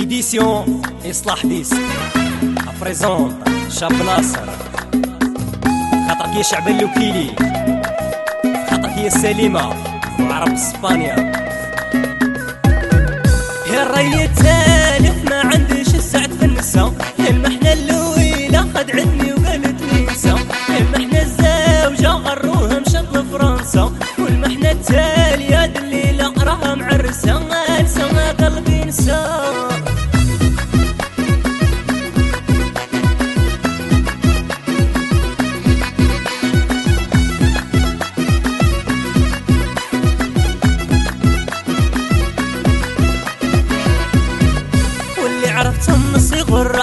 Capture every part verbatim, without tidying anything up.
ايديسيون اصلاح ديس ابريزونط شاب ناصر خاطرك يا شعب اللوكيلي خاطرك يا سليمة وعرب اسبانيا يا الري التالف ما عنديش السعد في النسا يا المحنة اللويلة خدعتني وقالت لي نسا يا المحنة الزوجة غروها مشت لفرنسا والمحنة التالية دليلة راها معرسة نسا ما قلبي نسا عرفتهم من صغر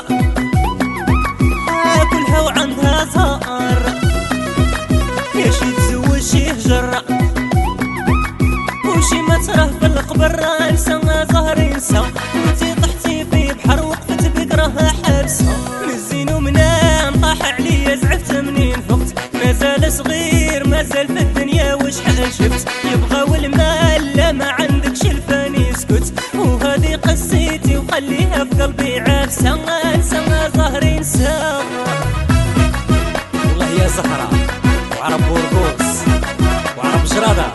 كلها وعندها زهر يا شي تزوج شي هجر وشي ما تراه في القبر انسى زهر ينسى وانتي طحتي في بحر وقفت بك راها حابسه من الزين ومنام طاح عليا زعفت منين فقت مازال صغير مازال في الدنيا وشحال شفت يبغى المال لا ما عندكش الفاني اسكت وهذه قصيتي وخليها في قلبي عافسه انسى ظهري نسى والله يا زهره وعرب بورغوس وعرب جراده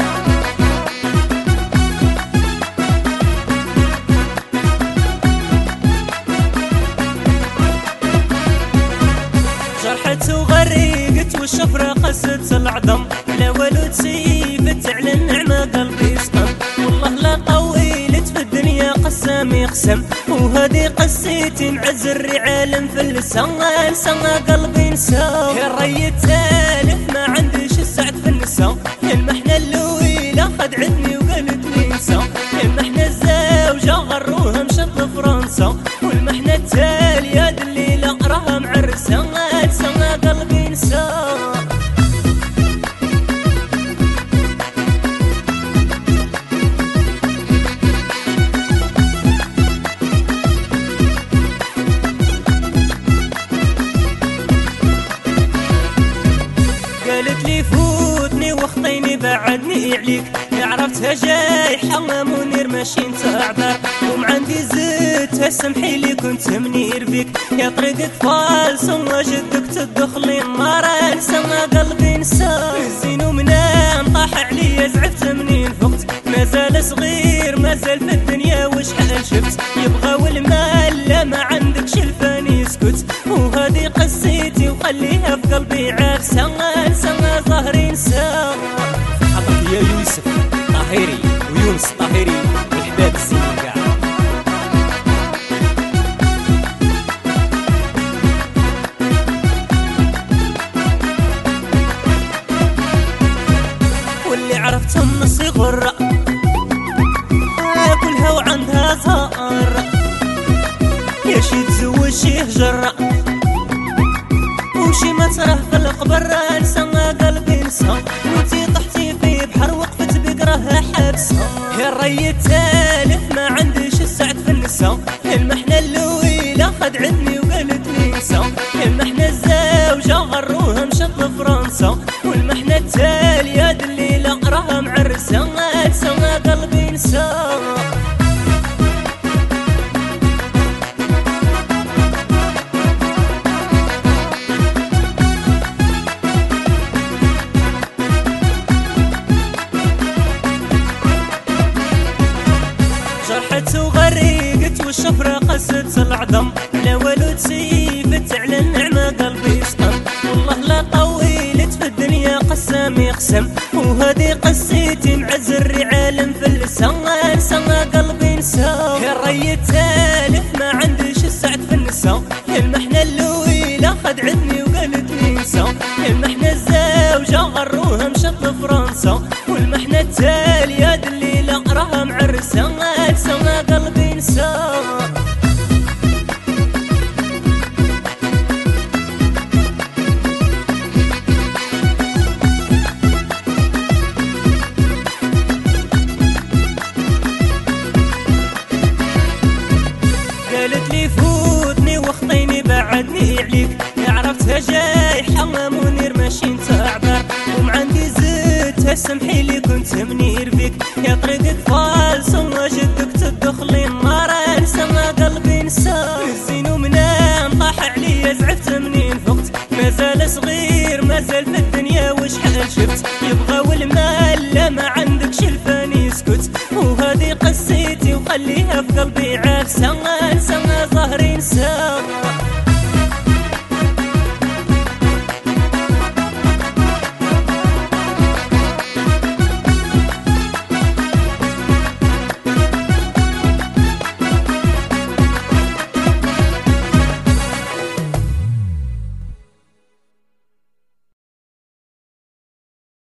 جرحت وغرقت والشفره قست العظم لا والو تسيفت على النعمه قلبي سقم والله لا طويلت في الدنيا قسم يقسم وهذه قصيتي مع الزر عالم في اللسان انسى قلبي نسى يا الري التالف ما عنديش السعد في النسا يا المحنه اللويله خدعتني وقالت لي نسى يا المحنه الزوجه غروها مشت لفرنسا والمحنه التاليه دليله راها معرسه انسى قلبي نسى قالت لي فوتني وخطيني بعدني عليك عرفتها جايحة منير ماشي انت اعذر ومعندي زدتها سمحي لي كنت منير بيك يا طريقك فالس وجدك تدخلي النار انسى ما قلبي نسى الزين ومنام طاح عليا زعفت منين فقت مازال صغير مازال في الدنيا وشحال شفت يبغى المال لا ما عندكش الفاني اسكت وهذه قصيتي وخليها في قلبي عافسه انسى ما ظهري نسى حضرك يا يوسف طاهري ويونس طاهري والحباب الزين كاع واللي عرفتهم من صغر كلها وعندها زهر يا شي تزوج شي هجر وشي ما تراه في القبر انسى قلبي نسى وانتي طحتي في بحر وقفت بك راها حابسه يا الري التالف ما عنديش السعد في النسا يا المحنه اللويله خدعتني وقالت لي نسى يا المحنه الزوجه غروها مشت لفرنسا والمحنه التاليه دليله راها معرسه انسى قلبي نسى جرحت وغرقت والشفرة قست العظم لا والو تسيفت على النعمة قلبي سقم والله لا طويلت في الدنيا قسم يقسم وهذه قصيتي مع الزر عالم في اللسان انسى قلبي نسى يا الري التالف ما عنديش السعد في النسا يا المحنة اللويلة خدعتني وقالت لي نسى يا المحنة الزوجة غروها مشت لفرنسا والمحنة التالية دليلة راها معرسه انسى قلبي نسى قالت لي فوتني وخطيني بعدني عليك عرفتها جايحة منير ماشي انت اعذر ومعندي زدتها سمحي لي كنت منير بيك يا طريقك فالس وجدك تدخلي النار انسى قلبي ننسى الزين ومنام طاح عليا زعفت منين فقت مازال صغير مازال في الدنيا وشحال شفت يبغى والمال لا ما عندكش الفاني يسكت وهذه قصيتي وخليها في قلبي عافسة انسى ظهري نسى